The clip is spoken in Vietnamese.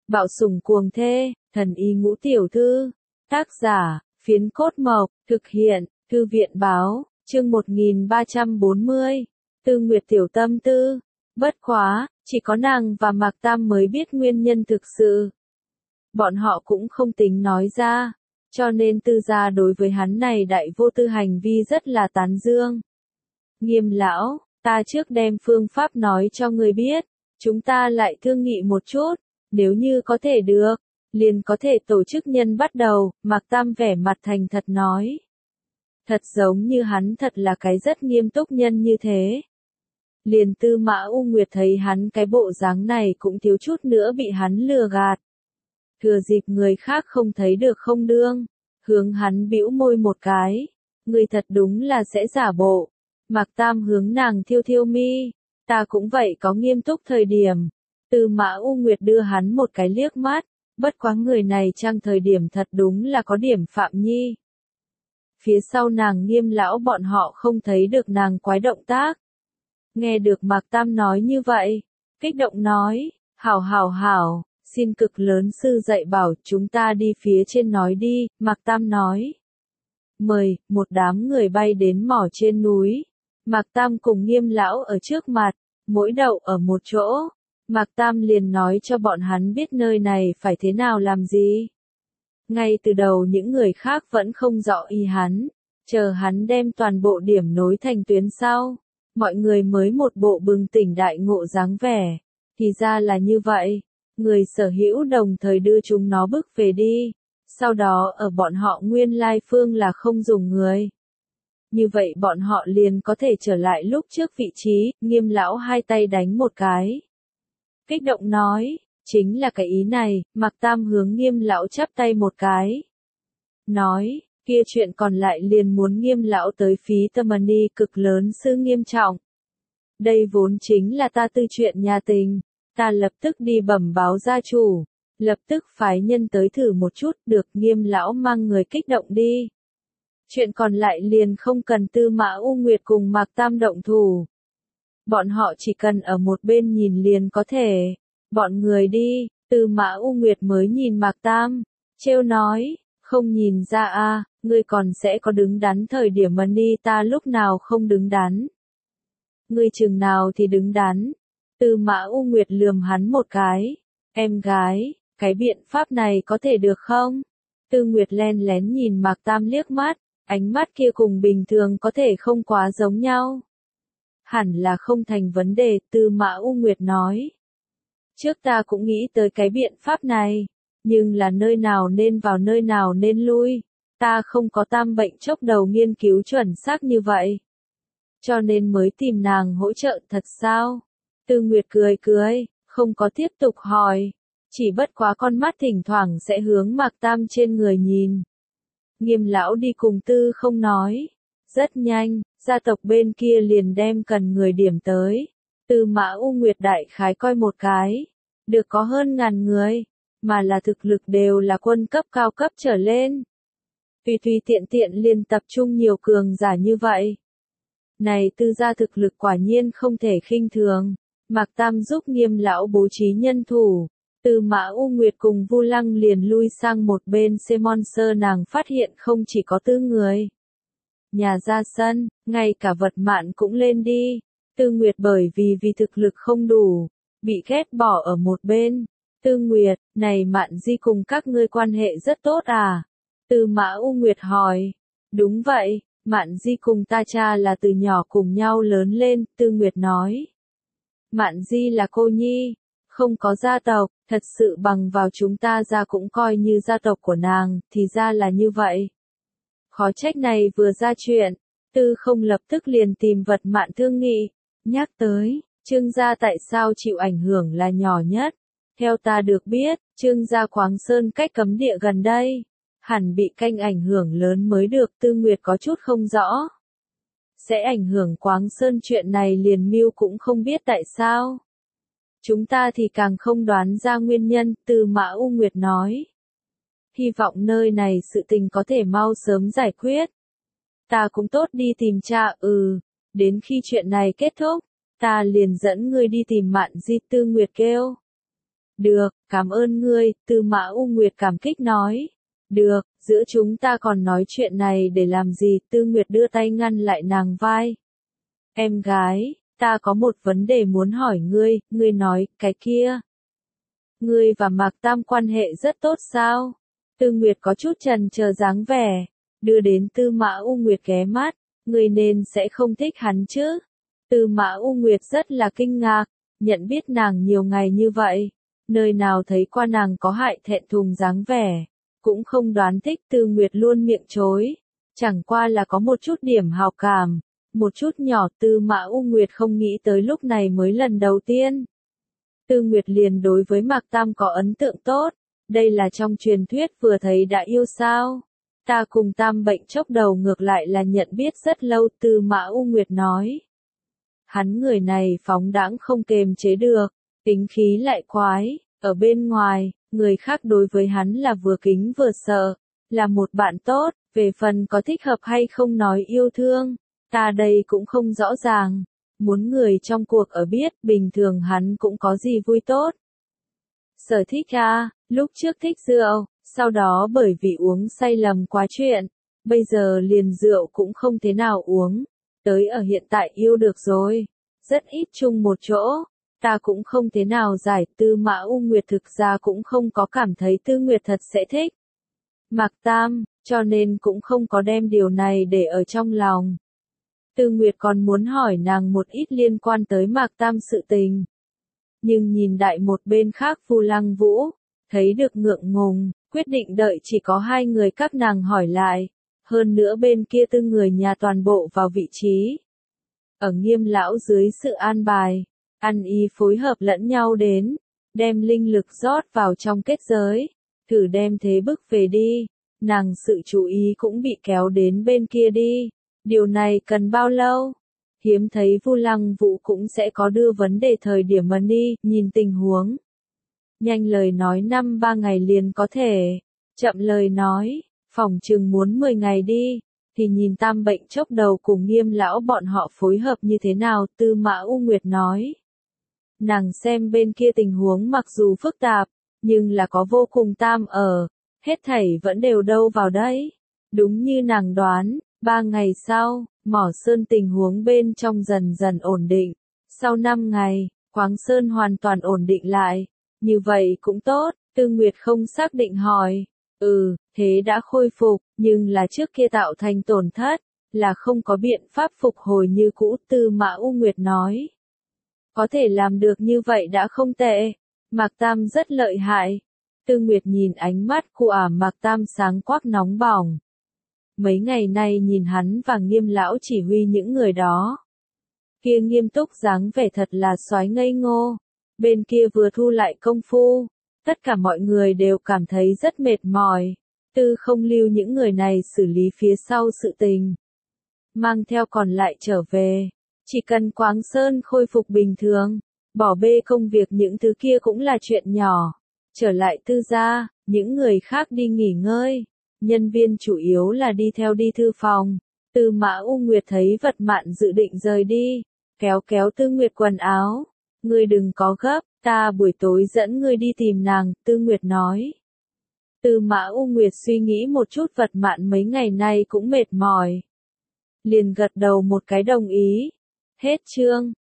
Bạo sủng cuồng thê, thần y ngũ tiểu thư. Tác giả, Phiến Cốt Mộc, thực hiện, Thư viện báo, chương 1340. Tư Nguyệt tiểu tâm tư. Bất quá, chỉ có nàng và Mạc Tam mới biết nguyên nhân thực sự. Bọn họ cũng không tính nói ra, cho nên Tư gia đối với hắn này đại vô tư hành vi rất là tán dương. Nghiêm lão, ta trước đem phương pháp nói cho người biết, chúng ta lại thương nghị một chút, nếu như có thể được, liền có thể tổ chức nhân bắt đầu, Mạc Tam vẻ mặt thành thật nói. Thật giống như hắn thật là cái rất nghiêm túc nhân như thế. Liền Tư Mã U Nguyệt thấy hắn cái bộ dáng này cũng thiếu chút nữa bị hắn lừa gạt. Thừa dịp người khác không thấy được không đương, hướng hắn bĩu môi một cái, người thật đúng là sẽ giả bộ. Mạc Tam hướng nàng thiêu thiêu mi, ta cũng vậy có nghiêm túc thời điểm. Tư Mã U Nguyệt đưa hắn một cái liếc mắt, bất quá người này trang thời điểm thật đúng là có điểm phạm nhi. Phía sau nàng Nghiêm lão bọn họ không thấy được nàng quái động tác. Nghe được Mạc Tam nói như vậy, kích động nói, hảo, xin cực lớn sư dạy bảo chúng ta đi phía trên nói đi, Mạc Tam nói. Mời, một đám người bay đến mỏ trên núi. Mạc Tam cùng Nghiêm lão ở trước mặt, mỗi đậu ở một chỗ. Mạc Tam liền nói cho bọn hắn biết nơi này phải thế nào làm gì. Ngay từ đầu những người khác vẫn không rõ ý hắn, chờ hắn đem toàn bộ điểm nối thành tuyến sau, mọi người mới một bộ bừng tỉnh đại ngộ dáng vẻ. Thì ra là như vậy, người sở hữu đồng thời đưa chúng nó bước về đi, sau đó ở bọn họ nguyên lai phương là không dùng người. Như vậy bọn họ liền có thể trở lại lúc trước vị trí, Nghiêm lão hai tay đánh một cái. Kích động nói, chính là cái ý này, Mạc Tam hướng Nghiêm lão chắp tay một cái. Nói, kia chuyện còn lại liền muốn Nghiêm lão tới phí tâm money cực lớn sư nghiêm trọng. Đây vốn chính là ta tư chuyện nhà tình, ta lập tức đi bẩm báo gia chủ, lập tức phái nhân tới thử một chút, được Nghiêm lão mang người kích động đi. Chuyện còn lại liền không cần Tư Mã U Nguyệt cùng Mạc Tam động thủ. Bọn họ chỉ cần ở một bên nhìn liền có thể. Bọn người đi, Tư Mã U Nguyệt mới nhìn Mạc Tam, trêu nói, không nhìn ra a, ngươi còn sẽ có đứng đắn thời điểm mà đi, ta lúc nào không đứng đắn. Ngươi chừng nào thì đứng đắn. Tư Mã U Nguyệt lườm hắn một cái, em gái, cái biện pháp này có thể được không? Tư Nguyệt len lén nhìn Mạc Tam liếc mắt, ánh mắt kia cùng bình thường có thể không quá giống nhau. Hẳn là không thành vấn đề, Tư Mã U Nguyệt nói. Trước ta cũng nghĩ tới cái biện pháp này, nhưng là nơi nào nên vào nơi nào nên lui, ta không có tam bệnh chốc đầu nghiên cứu chuẩn xác như vậy. Cho nên mới tìm nàng hỗ trợ thật sao? Tư Nguyệt cười, không có tiếp tục hỏi, chỉ bất quá con mắt thỉnh thoảng sẽ hướng Mạc Tam trên người nhìn. Nghiêm lão đi cùng Tư không nói. Rất nhanh, gia tộc bên kia liền đem cần người điểm tới. Tư Mã U Nguyệt đại khái coi một cái, được có hơn 1000 người, mà là thực lực đều là quân cấp cao cấp trở lên. Tùy tiện liền tập trung nhiều cường giả như vậy. Này Tư gia thực lực quả nhiên không thể khinh thường. Mạc Tam giúp Nghiêm lão bố trí nhân thủ. Tư Mã U Nguyệt cùng Vu Lăng liền lui sang một bên xem monster, nàng phát hiện không chỉ có 4 người. Nhà ra sân, ngay cả vật mạn cũng lên đi. Tư Nguyệt bởi vì thực lực không đủ, bị ghét bỏ ở một bên. Tư Nguyệt, này Mạn Di cùng các ngươi quan hệ rất tốt à? Tư Mã U Nguyệt hỏi. Đúng vậy, Mạn Di cùng ta cha là từ nhỏ cùng nhau lớn lên, Tư Nguyệt nói. Mạn Di là cô nhi, không có gia tộc, thật sự bằng vào chúng ta ra cũng coi như gia tộc của nàng, thì ra là như vậy. Khó trách này vừa ra chuyện, Tư không lập tức liền tìm vật mạn thương nghị, nhắc tới, Trương gia tại sao chịu ảnh hưởng là nhỏ nhất. Theo ta được biết, Trương gia Quáng Sơn cách cấm địa gần đây, hẳn bị canh ảnh hưởng lớn mới được, Tư Nguyệt có chút không rõ. Sẽ ảnh hưởng Quáng Sơn chuyện này liền mưu cũng không biết tại sao. Chúng ta thì càng không đoán ra nguyên nhân, Tư Mã U Nguyệt nói. Hy vọng nơi này sự tình có thể mau sớm giải quyết. Ta cũng tốt đi tìm cha, đến khi chuyện này kết thúc, ta liền dẫn ngươi đi tìm Mạn Di, Tư Nguyệt kêu. Được, cảm ơn ngươi, Tư Mã U Nguyệt cảm kích nói. Được, giữa chúng ta còn nói chuyện này để làm gì? Tư Nguyệt đưa tay ngăn lại nàng vai. Em gái, ta có một vấn đề muốn hỏi ngươi nói, cái kia. Ngươi và Mạc Tam quan hệ rất tốt sao? Tư Nguyệt có chút chần chờ dáng vẻ, đưa đến Tư Mã U Nguyệt ghé mắt, ngươi nên sẽ không thích hắn chứ? Tư Mã U Nguyệt rất là kinh ngạc, nhận biết nàng nhiều ngày như vậy, nơi nào thấy qua nàng có hại thẹn thùng dáng vẻ, cũng không đoán thích. Tư Nguyệt luôn miệng chối, chẳng qua là có một chút điểm hào cảm, một chút nhỏ. Tư Mã U Nguyệt không nghĩ tới lúc này mới lần đầu tiên. Tư Nguyệt liền đối với Mạc Tam có ấn tượng tốt, đây là trong truyền thuyết vừa thấy đã yêu sao? Ta cùng Tam bệnh chốc đầu ngược lại là nhận biết rất lâu. Tư Mã U Nguyệt nói. Hắn người này phóng đãng không kềm chế được, tính khí lại quái, ở bên ngoài, người khác đối với hắn là vừa kính vừa sợ, là một bạn tốt, về phần có thích hợp hay không nói yêu thương, ta đây cũng không rõ ràng, muốn người trong cuộc ở biết. Bình thường hắn cũng có gì vui tốt. Sở thích à, lúc trước thích rượu, sau đó bởi vì uống say lầm quá chuyện, bây giờ liền rượu cũng không thế nào uống, tới ở hiện tại yêu được rồi, rất ít chung một chỗ, ta cũng không thế nào giải. Tư Mã U Nguyệt thực ra cũng không có cảm thấy Tư Nguyệt thật sẽ thích Mạc Tam, cho nên cũng không có đem điều này để ở trong lòng. Tư Nguyệt còn muốn hỏi nàng một ít liên quan tới Mạc Tam sự tình. Nhưng nhìn đại một bên khác Vu Lăng Vũ, thấy được ngượng ngùng, quyết định đợi chỉ có hai người các nàng hỏi lại. Hơn nữa bên kia Tư người nhà toàn bộ vào vị trí. Ở Nghiêm lão dưới sự an bài, ăn ý phối hợp lẫn nhau đến, đem linh lực rót vào trong kết giới, thử đem thế bức về đi. Nàng sự chú ý cũng bị kéo đến bên kia đi. Điều này cần bao lâu? Hiếm thấy Vu Lăng Vũ cũng sẽ có đưa vấn đề thời điểm mà đi, nhìn tình huống. Nhanh lời nói 5-3 ngày liền có thể, chậm lời nói, phỏng chừng muốn 10 ngày đi, thì nhìn Tam bệnh chốc đầu cùng Nghiêm lão bọn họ phối hợp như thế nào. Tư Mã U Nguyệt nói. Nàng xem bên kia tình huống mặc dù phức tạp, nhưng là có vô cùng Tam ở, hết thảy vẫn đều đâu vào đấy. Đúng như nàng đoán, 3 ngày sau, Mỏ Sơn tình huống bên trong dần dần ổn định. Sau 5 ngày, Quáng Sơn hoàn toàn ổn định lại. Như vậy cũng tốt. Tư Nguyệt không xác định hỏi. Thế đã khôi phục, nhưng là trước kia tạo thành tổn thất, là không có biện pháp phục hồi như cũ. Tư Mã U Nguyệt nói. Có thể làm được như vậy đã không tệ. Mạc Tam rất lợi hại. Tư Nguyệt nhìn ánh mắt của Mạc Tam sáng quắc nóng bỏng. Mấy ngày nay nhìn hắn và Nghiêm lão chỉ huy những người đó. Kia nghiêm túc dáng vẻ thật là soái ngây ngô. Bên kia vừa thu lại công phu, tất cả mọi người đều cảm thấy rất mệt mỏi. Tư không lưu những người này xử lý phía sau sự tình. Mang theo còn lại trở về. Chỉ cần Quáng Sơn khôi phục bình thường, bỏ bê công việc những thứ kia cũng là chuyện nhỏ. Trở lại Tư gia, những người khác đi nghỉ ngơi. Nhân viên chủ yếu là đi theo đi thư phòng. Tư Mã U Nguyệt thấy Vật Mạn dự định rời đi, kéo kéo Tư Nguyệt quần áo. Ngươi đừng có gấp, ta buổi tối dẫn ngươi đi tìm nàng. Tư Nguyệt nói. Tư Mã U Nguyệt suy nghĩ một chút. Vật Mạn mấy ngày nay cũng mệt mỏi, liền gật đầu một cái đồng ý. Hết chương.